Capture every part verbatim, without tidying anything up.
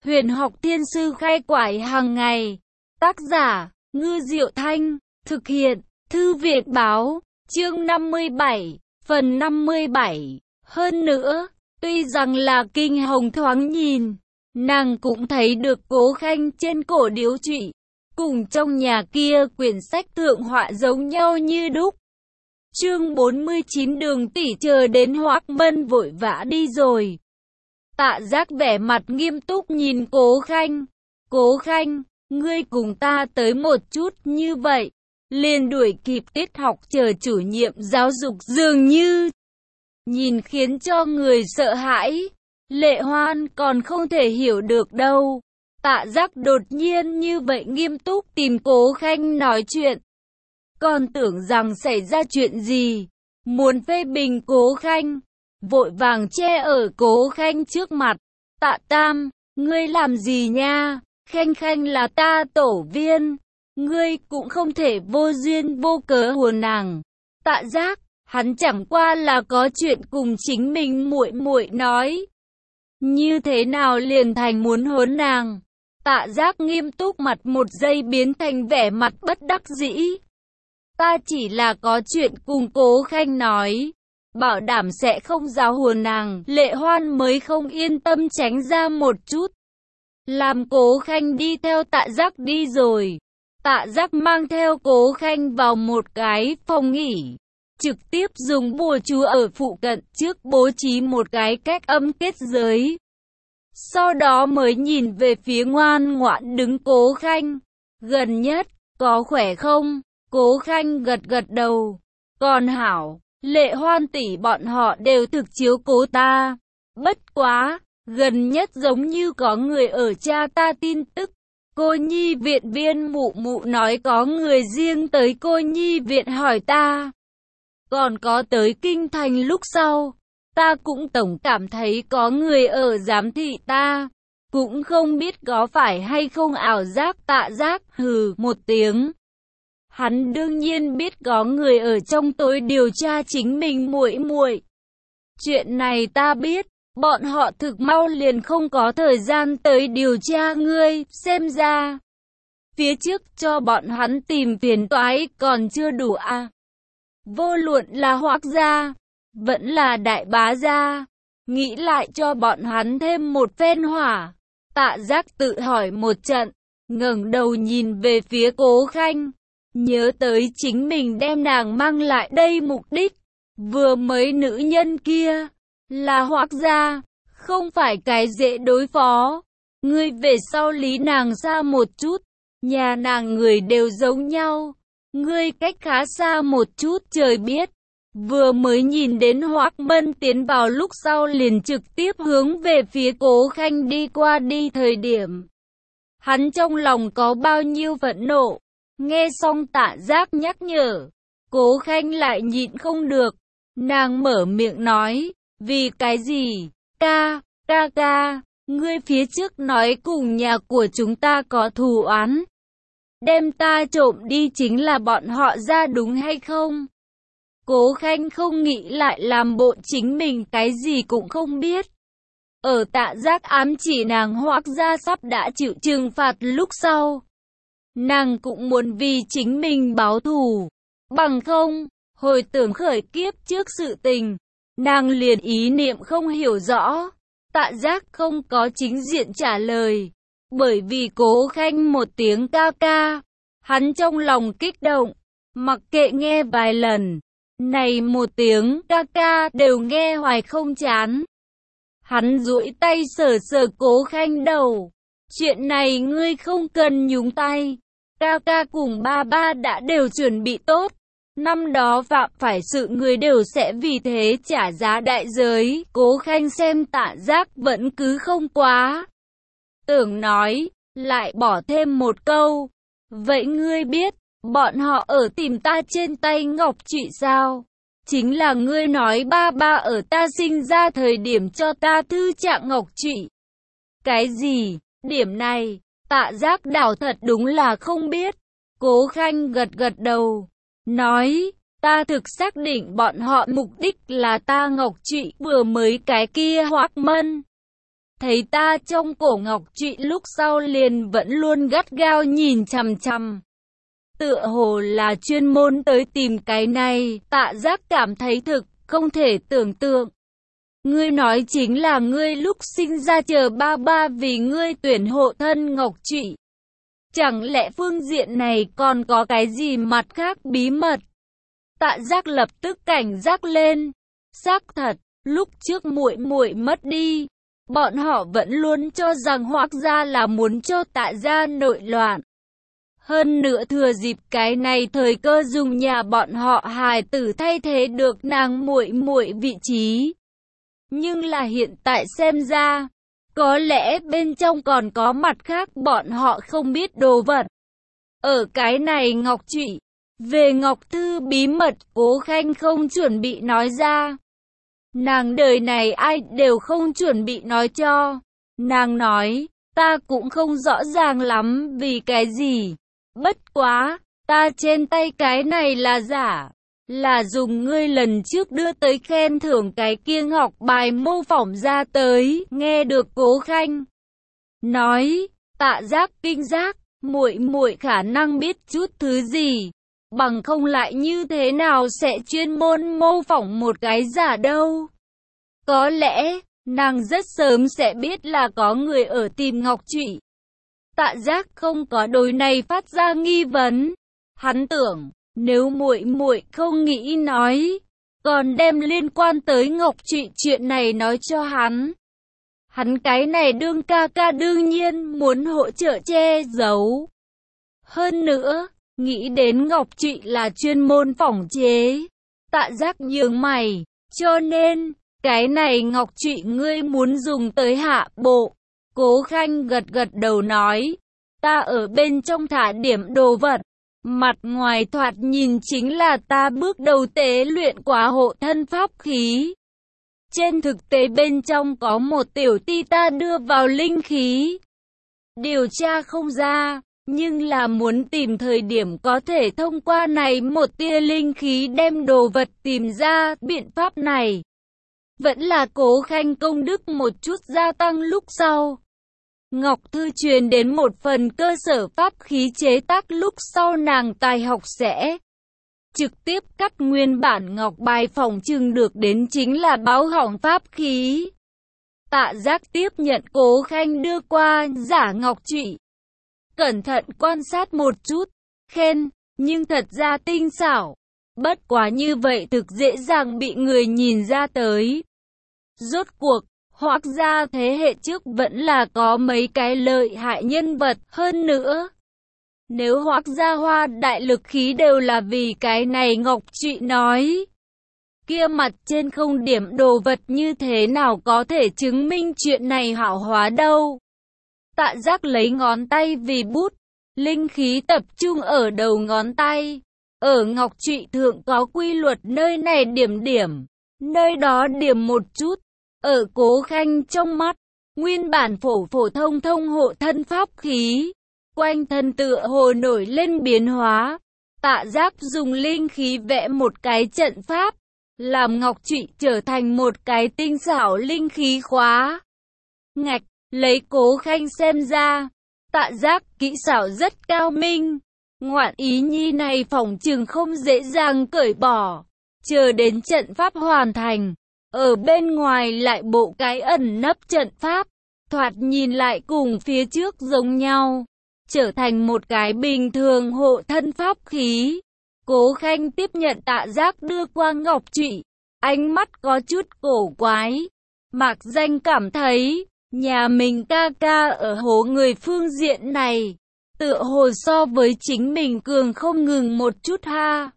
Huyền học thiên sư khai quải hàng ngày. Tác giả, Ngư Diệu Thanh. Thực hiện, Thư viện báo. Chương năm mươi bảy, phần năm mươi bảy. Hơn nữa, tuy rằng là kinh hồng thoáng nhìn, nàng cũng thấy được Cố Khanh trên cổ điếu trụy, cùng trong nhà kia quyển sách thượng họa giống nhau như đúc. Chương bốn mươi chín. Đường tỷ chờ đến Hoắc Mân vội vã đi rồi. Tạ Giác vẻ mặt nghiêm túc nhìn Cố Khanh. Cố Khanh, ngươi cùng ta tới một chút như vậy, liền đuổi kịp tiết học chờ chủ nhiệm giáo dục dường như. Nhìn khiến cho người sợ hãi. Lệ Hoan còn không thể hiểu được đâu. Tạ Giác đột nhiên như vậy nghiêm túc tìm Cố Khanh nói chuyện. Còn tưởng rằng xảy ra chuyện gì, muốn phê bình Cố Khanh, vội vàng che ở Cố Khanh trước mặt. Tạ Tam, ngươi làm gì nha? Khanh Khanh là ta tổ viên, ngươi cũng không thể vô duyên vô cớ hùa nàng. Tạ Giác, hắn chẳng qua là có chuyện cùng chính mình muội muội nói, như thế nào liền thành muốn hốn nàng? Tạ Giác nghiêm túc mặt một giây biến thành vẻ mặt bất đắc dĩ. Ta chỉ là có chuyện cùng Cố Khanh nói, bảo đảm sẽ không giáo huấn nàng. Lệ Hoan mới không yên tâm tránh ra một chút, làm Cố Khanh đi theo Tạ Giác đi rồi. Tạ Giác mang theo Cố Khanh vào một cái phòng nghỉ, trực tiếp dùng bùa chú ở phụ cận trước bố trí một cái cách âm kết giới. Sau đó mới nhìn về phía ngoan ngoãn đứng Cố Khanh. Gần nhất, có khỏe không? Cố Khanh gật gật đầu. Còn hảo, Lệ Hoan tỷ bọn họ đều thực chiếu cố ta. Bất quá, gần nhất giống như có người ở cha ta tin tức. Cô nhi viện viên mụ mụ nói có người riêng tới cô nhi viện hỏi ta. Còn có tới kinh thành lúc sau, ta cũng tổng cảm thấy có người ở giám thị ta. Cũng không biết có phải hay không ảo giác. Tạ Giác hừ một tiếng. Hắn đương nhiên biết có người ở trong tối điều tra chính mình muội muội. Chuyện này ta biết, bọn họ thực mau liền không có thời gian tới điều tra ngươi, xem ra phía trước cho bọn hắn tìm phiền toái còn chưa đủ à. Vô luận là Hoắc gia, vẫn là Đại Bá gia, nghĩ lại cho bọn hắn thêm một phen hỏa. Tạ Giác tự hỏi một trận, ngẩng đầu nhìn về phía Cố Khanh, nhớ tới chính mình đem nàng mang lại đây mục đích. Vừa mới nữ nhân kia là Hoắc gia, không phải cái dễ đối phó. Ngươi về sau lý nàng xa một chút, nhà nàng người đều giống nhau, ngươi cách khá xa một chút trời biết. Vừa mới nhìn đến Hoắc Mân tiến vào lúc sau liền trực tiếp hướng về phía Cố Khanh đi qua đi thời điểm, hắn trong lòng có bao nhiêu phẫn nộ. Nghe xong Tạ Giác nhắc nhở, Cố Khanh lại nhịn không được, nàng mở miệng nói, vì cái gì? Ca, ca ca, ngươi phía trước nói cùng nhà của chúng ta có thù oán, đem ta trộm đi chính là bọn họ ra đúng hay không? Cố Khanh không nghĩ lại làm bộ chính mình cái gì cũng không biết. Ở Tạ Giác ám chỉ nàng Hoắc gia sắp đã chịu trừng phạt lúc sau, nàng cũng muốn vì chính mình báo thù. Bằng không, hồi tưởng khởi kiếp trước sự tình, nàng liền ý niệm không hiểu rõ. Tạ Giác không có chính diện trả lời, bởi vì Cố Khanh một tiếng ca ca, hắn trong lòng kích động, mặc kệ nghe vài lần, này một tiếng ca ca đều nghe hoài không chán. Hắn duỗi tay sờ sờ Cố Khanh đầu, chuyện này ngươi không cần nhúng tay, ca ca cùng ba ba đã đều chuẩn bị tốt. Năm đó phạm phải sự người đều sẽ vì thế trả giá đại giới. Cố Khanh xem Tạ Giác vẫn cứ không quá tưởng nói, lại bỏ thêm một câu. Vậy ngươi biết, bọn họ ở tìm ta trên tay ngọc trụy sao? Chính là ngươi nói ba ba ở ta sinh ra thời điểm cho ta thư trạng ngọc trụy. Cái gì? Điểm này, Tạ Giác đảo thật đúng là không biết. Cố Khanh gật gật đầu, nói, ta thực xác định bọn họ mục đích là ta ngọc trụy vừa mới cái kia Hoắc Mân. thấy ta trong cổ ngọc trụy lúc sau liền vẫn luôn gắt gao nhìn chằm chằm. Tựa hồ là chuyên môn tới tìm cái này, Tạ Giác cảm thấy thực không thể tưởng tượng. Ngươi nói chính là ngươi lúc sinh ra chờ ba ba vì ngươi tuyển hộ thân ngọc trụy. Chẳng lẽ phương diện này còn có cái gì mặt khác bí mật? Tạ Giác lập tức cảnh giác lên. Xác thật, lúc trước muội muội mất đi, bọn họ vẫn luôn cho rằng Hoắc gia là muốn cho Tạ gia nội loạn. Hơn nữa thừa dịp cái này thời cơ dùng nhà bọn họ hài tử thay thế được nàng muội muội vị trí. Nhưng là hiện tại xem ra, có lẽ bên trong còn có mặt khác bọn họ không biết đồ vật. Ở cái này ngọc trụy, về ngọc thư bí mật Cố Khanh không chuẩn bị nói ra. Nàng đời này ai đều không chuẩn bị nói cho. Nàng nói, ta cũng không rõ ràng lắm vì cái gì. Bất quá, ta trên tay cái này là giả. Là dùng ngươi lần trước đưa tới khen thưởng cái kia ngọc bài mô phỏng ra tới. Nghe được Cố Khanh nói, Tạ Giác kinh giác, muội muội khả năng biết chút thứ gì. Bằng không lại như thế nào sẽ chuyên môn mô phỏng một cái giả đâu. Có lẽ, nàng rất sớm sẽ biết là có người ở tìm ngọc trụy. Tạ Giác không có đối này phát ra nghi vấn. Hắn tưởng, nếu muội muội không nghĩ nói, còn đem liên quan tới ngọc trụy chuyện này nói cho hắn. Hắn cái này đương ca ca đương nhiên muốn hỗ trợ che giấu. Hơn nữa, nghĩ đến ngọc trụy là chuyên môn phỏng chế. Tạ Giác nhướng mày, cho nên, cái này ngọc trụy ngươi muốn dùng tới hạ bộ. Cố Khanh gật gật đầu nói, ta ở bên trong thả điểm đồ vật. Mặt ngoài thoạt nhìn chính là ta bước đầu tế luyện quá hộ thân pháp khí. Trên thực tế bên trong có một tiểu ti ta đưa vào linh khí. Điều tra không ra, nhưng là muốn tìm thời điểm có thể thông qua này một tia linh khí đem đồ vật tìm ra. Biện pháp này vẫn là Cố Khanh công đức một chút gia tăng lúc sau. Ngọc Thư truyền đến một phần cơ sở pháp khí chế tác lúc sau nàng tài học sẽ trực tiếp cắt nguyên bản ngọc bài phỏng chừng được đến chính là báo hỏng pháp khí. Tạ Giác tiếp nhận Cố Khanh đưa qua giả ngọc trụy. Cẩn thận quan sát một chút, khen, nhưng thật ra tinh xảo. Bất quá như vậy thực dễ dàng bị người nhìn ra tới. Rốt cuộc, Hoắc gia thế hệ trước vẫn là có mấy cái lợi hại nhân vật hơn nữa. Nếu Hoắc gia hoa đại lực khí đều là vì cái này ngọc trụy nói, kia mặt trên không điểm đồ vật như thế nào có thể chứng minh chuyện này hảo hóa đâu. Tạ Giác lấy ngón tay vì bút, linh khí tập trung ở đầu ngón tay. Ở ngọc trụy thượng có quy luật nơi này điểm điểm, nơi đó điểm một chút. Ở Cố Khanh trong mắt, nguyên bản phổ phổ thông thông hộ thân pháp khí, quanh thân tựa hồ nổi lên biến hóa. Tạ Giác dùng linh khí vẽ một cái trận pháp, làm ngọc trụy trở thành một cái tinh xảo linh khí khóa. Ngạch, lấy Cố Khanh xem ra, Tạ Giác kỹ xảo rất cao minh. Ngoạn ý nhi này phỏng chừng không dễ dàng cởi bỏ. Chờ đến trận pháp hoàn thành, ở bên ngoài lại bộ cái ẩn nấp trận pháp, thoạt nhìn lại cùng phía trước giống nhau, trở thành một cái bình thường hộ thân pháp khí. Cố Khanh tiếp nhận Tạ Giác đưa qua ngọc trụy, ánh mắt có chút cổ quái. Mạc Danh cảm thấy, nhà mình ca ca ở hố người phương diện này, tựa hồ so với chính mình cường không ngừng một chút ha.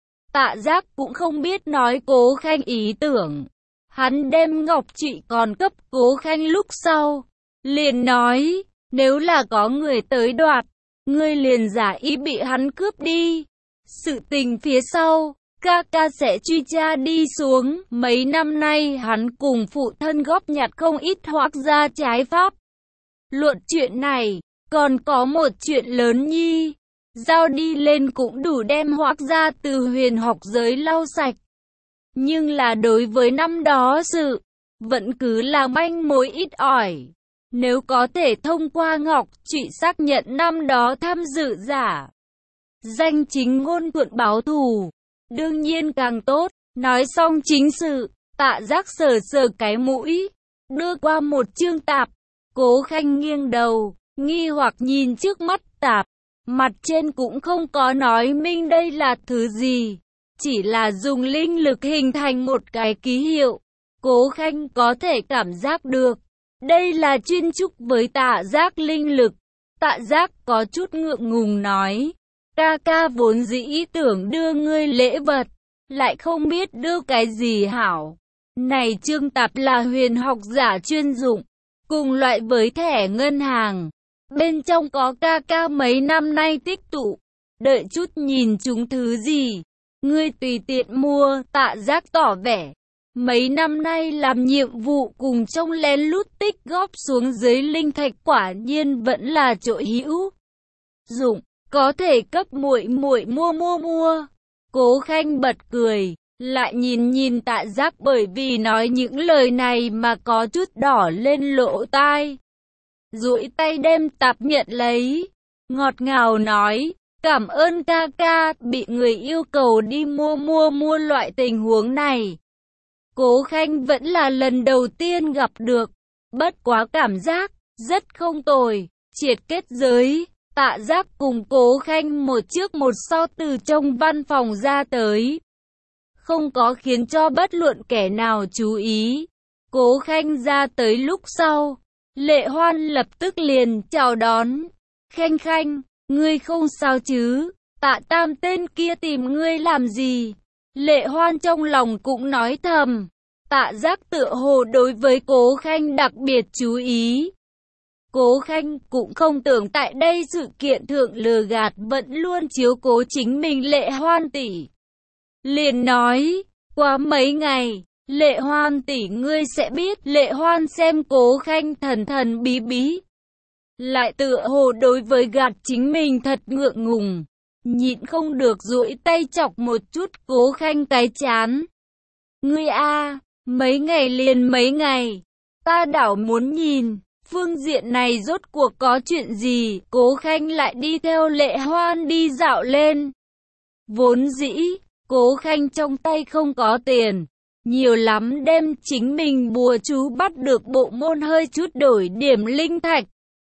Tạ Giác cũng không biết nói Cố Khanh ý tưởng. Hắn đem ngọc trụy còn cấp Cố Khanh lúc sau, liền nói, nếu là có người tới đoạt, ngươi liền giả ý bị hắn cướp đi. Sự tình phía sau, ca ca sẽ truy tra đi xuống. Mấy năm nay hắn cùng phụ thân góp nhặt không ít Hoắc gia trái pháp. Luận chuyện này, còn có một chuyện lớn nhi, giao đi lên cũng đủ đem Hoắc gia từ huyền học giới lau sạch. Nhưng là đối với năm đó sự, vẫn cứ là manh mối ít ỏi. Nếu có thể thông qua Ngọc Trụy xác nhận năm đó tham dự giả danh chính ngôn thuận báo thù, đương nhiên càng tốt. Nói xong chính sự, Tạ Giác sờ sờ cái mũi, đưa qua một chương tạp. Cố Khanh nghiêng đầu, nghi hoặc nhìn trước mắt tạp. Mặt trên cũng không có nói minh đây là thứ gì, chỉ là dùng linh lực hình thành một cái ký hiệu. Cố Khanh có thể cảm giác được, đây là chuyên trúc với Tạ Giác linh lực. Tạ Giác có chút ngượng ngùng nói, ca ca vốn dĩ tưởng đưa ngươi lễ vật, lại không biết đưa cái gì hảo. Này chương tạp là huyền học giả chuyên dụng, cùng loại với thẻ ngân hàng. Bên trong có ca ca mấy năm nay tích tụ, đợi chút nhìn chúng thứ gì, ngươi tùy tiện mua. Tạ Giác tỏ vẻ, mấy năm nay làm nhiệm vụ cùng trong lén lút tích góp xuống dưới linh thạch quả nhiên vẫn là chỗ hữu dụng, có thể cấp muội muội mua mua mua. Cố Khanh bật cười, lại nhìn nhìn Tạ Giác bởi vì nói những lời này mà có chút đỏ lên lỗ tai. Duỗi tay đem tạp nhận lấy, ngọt ngào nói, cảm ơn ca ca. Bị người yêu cầu đi mua mua mua loại tình huống này, Cố Khanh vẫn là lần đầu tiên gặp được, bất quá cảm giác rất không tồi. Triệt kết giới, Tạ Giác cùng Cố Khanh một trước một sau từ trong văn phòng ra tới, không có khiến cho bất luận kẻ nào chú ý. Cố Khanh ra tới lúc sau, Lệ Hoan lập tức liền chào đón. Khanh Khanh, ngươi không sao chứ? Tạ Tam tên kia tìm ngươi làm gì? Lệ Hoan trong lòng cũng nói thầm. Tạ Giác tựa hồ đối với Cố Khanh đặc biệt chú ý. Cố Khanh cũng không tưởng tại đây sự kiện thượng lừa gạt, vẫn luôn chiếu cố chính mình Lệ Hoan tỷ. Liền nói, qua mấy ngày, Lệ Hoan tỷ ngươi sẽ biết. Lệ Hoan xem Cố Khanh thần thần bí bí, lại tựa hồ đối với gạt chính mình thật ngượng ngùng, nhịn không được duỗi tay chọc một chút Cố Khanh cái chán. Ngươi a, mấy ngày liền mấy ngày, ta đảo muốn nhìn, phương diện này rốt cuộc có chuyện gì. Cố Khanh lại đi theo Lệ Hoan đi dạo lên. Vốn dĩ, Cố Khanh trong tay không có tiền, nhiều lắm đem chính mình bùa chú bắt được bộ môn hơi chút đổi điểm linh thạch.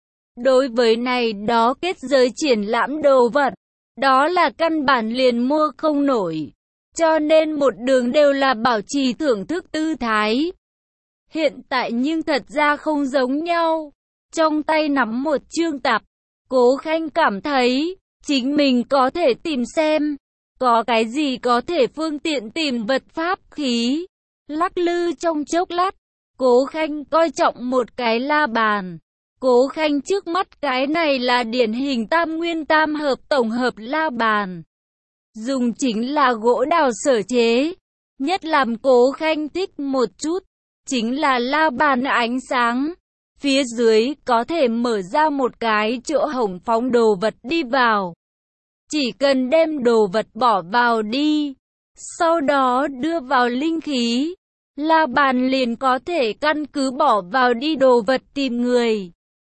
Đối với này đó kết giới triển lãm đồ vật, đó là căn bản liền mua không nổi, cho nên một đường đều là bảo trì thưởng thức tư thái. Hiện tại nhưng thật ra không giống nhau, trong tay nắm một chương tạp, Cố Khanh cảm thấy chính mình có thể tìm xem có cái gì có thể phương tiện tìm vật pháp khí. Lắc lư trong chốc lát, Cố Khanh coi trọng một cái la bàn. Cố Khanh trước mắt cái này là điển hình tam nguyên tam hợp tổng hợp la bàn, dùng chính là gỗ đào sở chế. Nhất làm Cố Khanh thích một chút chính là la bàn ánh sáng, phía dưới có thể mở ra một cái chỗ hổng phóng đồ vật đi vào. Chỉ cần đem đồ vật bỏ vào đi, sau đó đưa vào linh khí, la bàn liền có thể căn cứ bỏ vào đi đồ vật tìm người,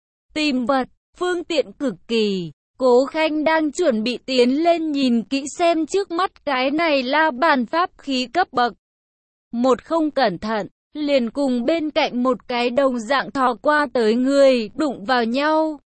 tìm vật, phương tiện cực kỳ. Cố Khanh đang chuẩn bị tiến lên nhìn kỹ xem trước mắt cái này la bàn pháp khí cấp bậc. Một không cẩn thận, liền cùng bên cạnh một cái đồng dạng thò qua tới người, đụng vào nhau.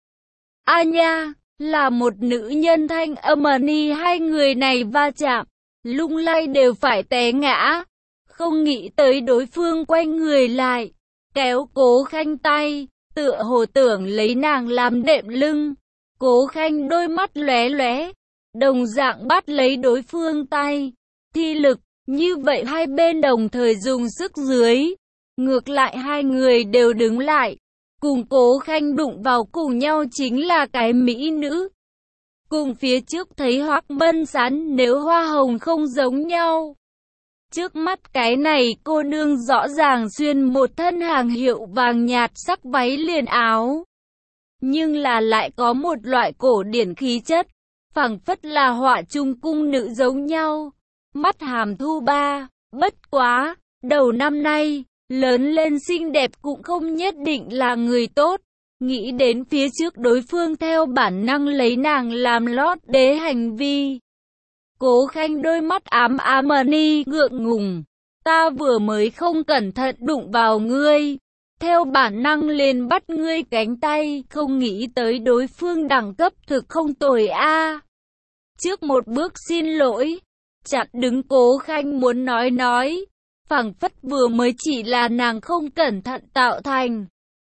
A nha, là một nữ nhân thanh âm ni, hai người này va chạm, lung lay đều phải té ngã. Không nghĩ tới đối phương quay người lại, kéo Cố Khanh tay, tựa hồ tưởng lấy nàng làm đệm lưng. Cố Khanh đôi mắt lóe lóe, đồng dạng bắt lấy đối phương tay, thi lực, như vậy hai bên đồng thời dùng sức dưới. Ngược lại hai người đều đứng lại, cùng Cố Khanh đụng vào cùng nhau chính là cái mỹ nữ. Cùng phía trước thấy Hoắc Bân Sán nếu hoa hồng không giống nhau. Trước mắt cái này cô nương rõ ràng xuyên một thân hàng hiệu vàng nhạt sắc váy liền áo, nhưng là lại có một loại cổ điển khí chất, phảng phất là họa trung cung nữ giống nhau. Mắt hàm thu ba, bất quá, đầu năm nay, lớn lên xinh đẹp cũng không nhất định là người tốt. Nghĩ đến phía trước đối phương theo bản năng lấy nàng làm lót đế hành vi. Cố Khanh đôi mắt ám ám ni ngượng ngùng. Ta vừa mới không cẩn thận đụng vào ngươi. Theo bản năng liền bắt ngươi cánh tay, không nghĩ tới đối phương đẳng cấp thực không tồi a. Trước một bước xin lỗi, chặn đứng Cố Khanh muốn nói nói, phảng phất vừa mới chỉ là nàng không cẩn thận tạo thành.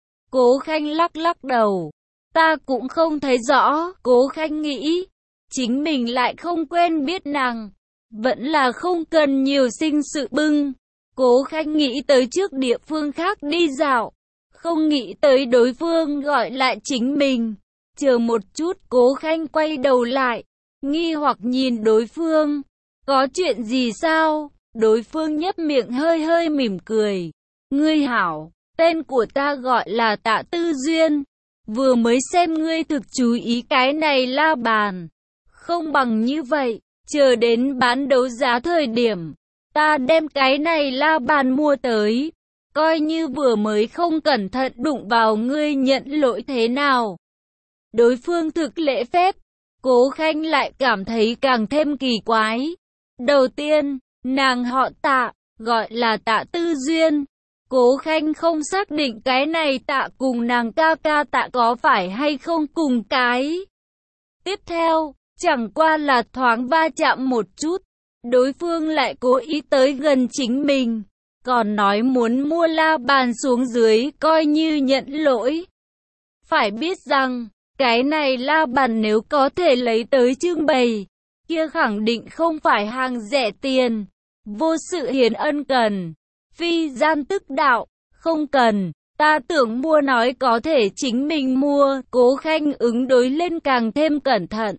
Cố Khanh lắc lắc đầu, ta cũng không thấy rõ. Cố Khanh nghĩ, chính mình lại không quen biết nàng, vẫn là không cần nhiều sinh sự bưng. Cố Khanh nghĩ tới trước địa phương khác đi dạo, không nghĩ tới đối phương gọi lại chính mình. Chờ một chút, Cố Khanh quay đầu lại, nghi hoặc nhìn đối phương. Có chuyện gì sao? Đối phương nhếch miệng hơi hơi mỉm cười. Ngươi hảo, tên của ta gọi là Tạ Tư Duyên. Vừa mới xem ngươi thực chú ý cái này la bàn. Không bằng như vậy, chờ đến bán đấu giá thời điểm, ta đem cái này la bàn mua tới. Coi như vừa mới không cẩn thận đụng vào ngươi, nhận lỗi thế nào? Đối phương thực lễ phép. Cố Khanh lại cảm thấy càng thêm kỳ quái. Đầu tiên, nàng họ Tạ, gọi là Tạ Tư Duyên. Cố Khanh không xác định cái này Tạ cùng nàng ca ca Tạ có phải hay không cùng cái. Tiếp theo, chẳng qua là thoáng va chạm một chút, đối phương lại cố ý tới gần chính mình, còn nói muốn mua la bàn xuống dưới coi như nhận lỗi. Phải biết rằng, cái này la bàn nếu có thể lấy tới trưng bày, kia khẳng định không phải hàng rẻ tiền. Vô sự hiền ân cần, phi gian tức đạo, không cần, ta tưởng mua nói có thể chính mình mua. Cố Khanh ứng đối lên càng thêm cẩn thận.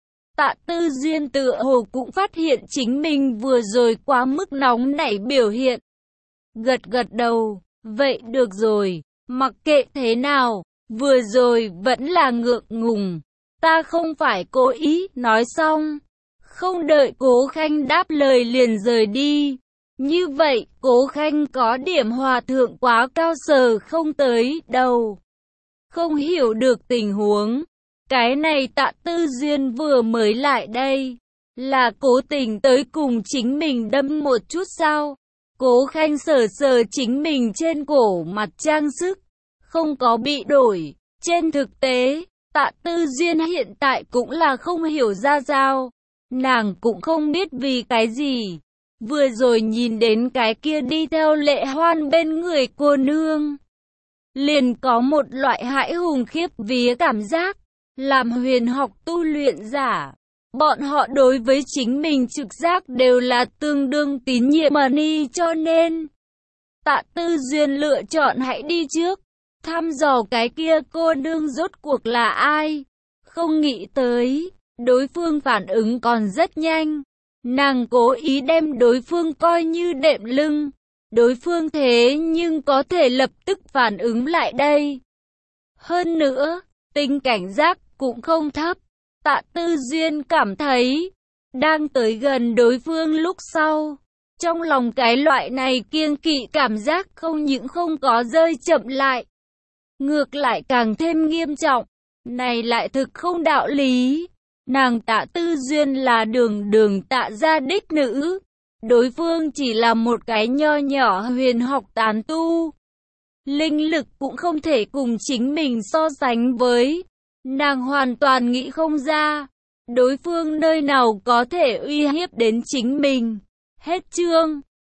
Tạ Tư Duyên tựa hồ cũng phát hiện chính mình vừa rồi quá mức nóng nảy biểu hiện. Gật gật đầu, vậy được rồi, mặc kệ thế nào, vừa rồi vẫn là ngượng ngùng, ta không phải cố ý. Nói xong, không đợi Cố Khanh đáp lời liền rời đi. Như vậy, Cố Khanh có điểm hòa thượng quá cao sờ không tới đầu. Không hiểu được tình huống. Cái này Tạ Tư Duyên vừa mới lại đây, là cố tình tới cùng chính mình đâm một chút sao? Cố Khanh sờ sờ chính mình trên cổ mặt trang sức, không có bị đổi. Trên thực tế, Tạ Tư Duyên hiện tại cũng là không hiểu ra sao. Nàng cũng không biết vì cái gì. Vừa rồi nhìn đến cái kia đi theo Lệ Hoan bên người cô nương, liền có một loại hãi hùng khiếp vía cảm giác. Làm huyền học tu luyện giả, bọn họ đối với chính mình trực giác đều là tương đương tín nhiệm ni, cho nên Tạ Tư Duyên lựa chọn hãy đi trước, thăm dò cái kia cô nương rốt cuộc là ai. Không nghĩ tới, đối phương phản ứng còn rất nhanh. Nàng cố ý đem đối phương coi như đệm lưng. Đối phương thế nhưng có thể lập tức phản ứng lại đây. Hơn nữa, tính cảnh giác cũng không thấp. Tạ Tư Duyên cảm thấy, đang tới gần đối phương lúc sau, trong lòng cái loại này kiêng kỵ cảm giác không những không có rơi chậm lại, ngược lại càng thêm nghiêm trọng. Này lại thực không đạo lý. Nàng Tạ Tư Duyên là đường đường Tạ gia đích nữ, đối phương chỉ là một cái nho nhỏ huyền học tán tu, linh lực cũng không thể cùng chính mình so sánh với. Nàng hoàn toàn nghĩ không ra, đối phương nơi nào có thể uy hiếp đến chính mình. Hết chương.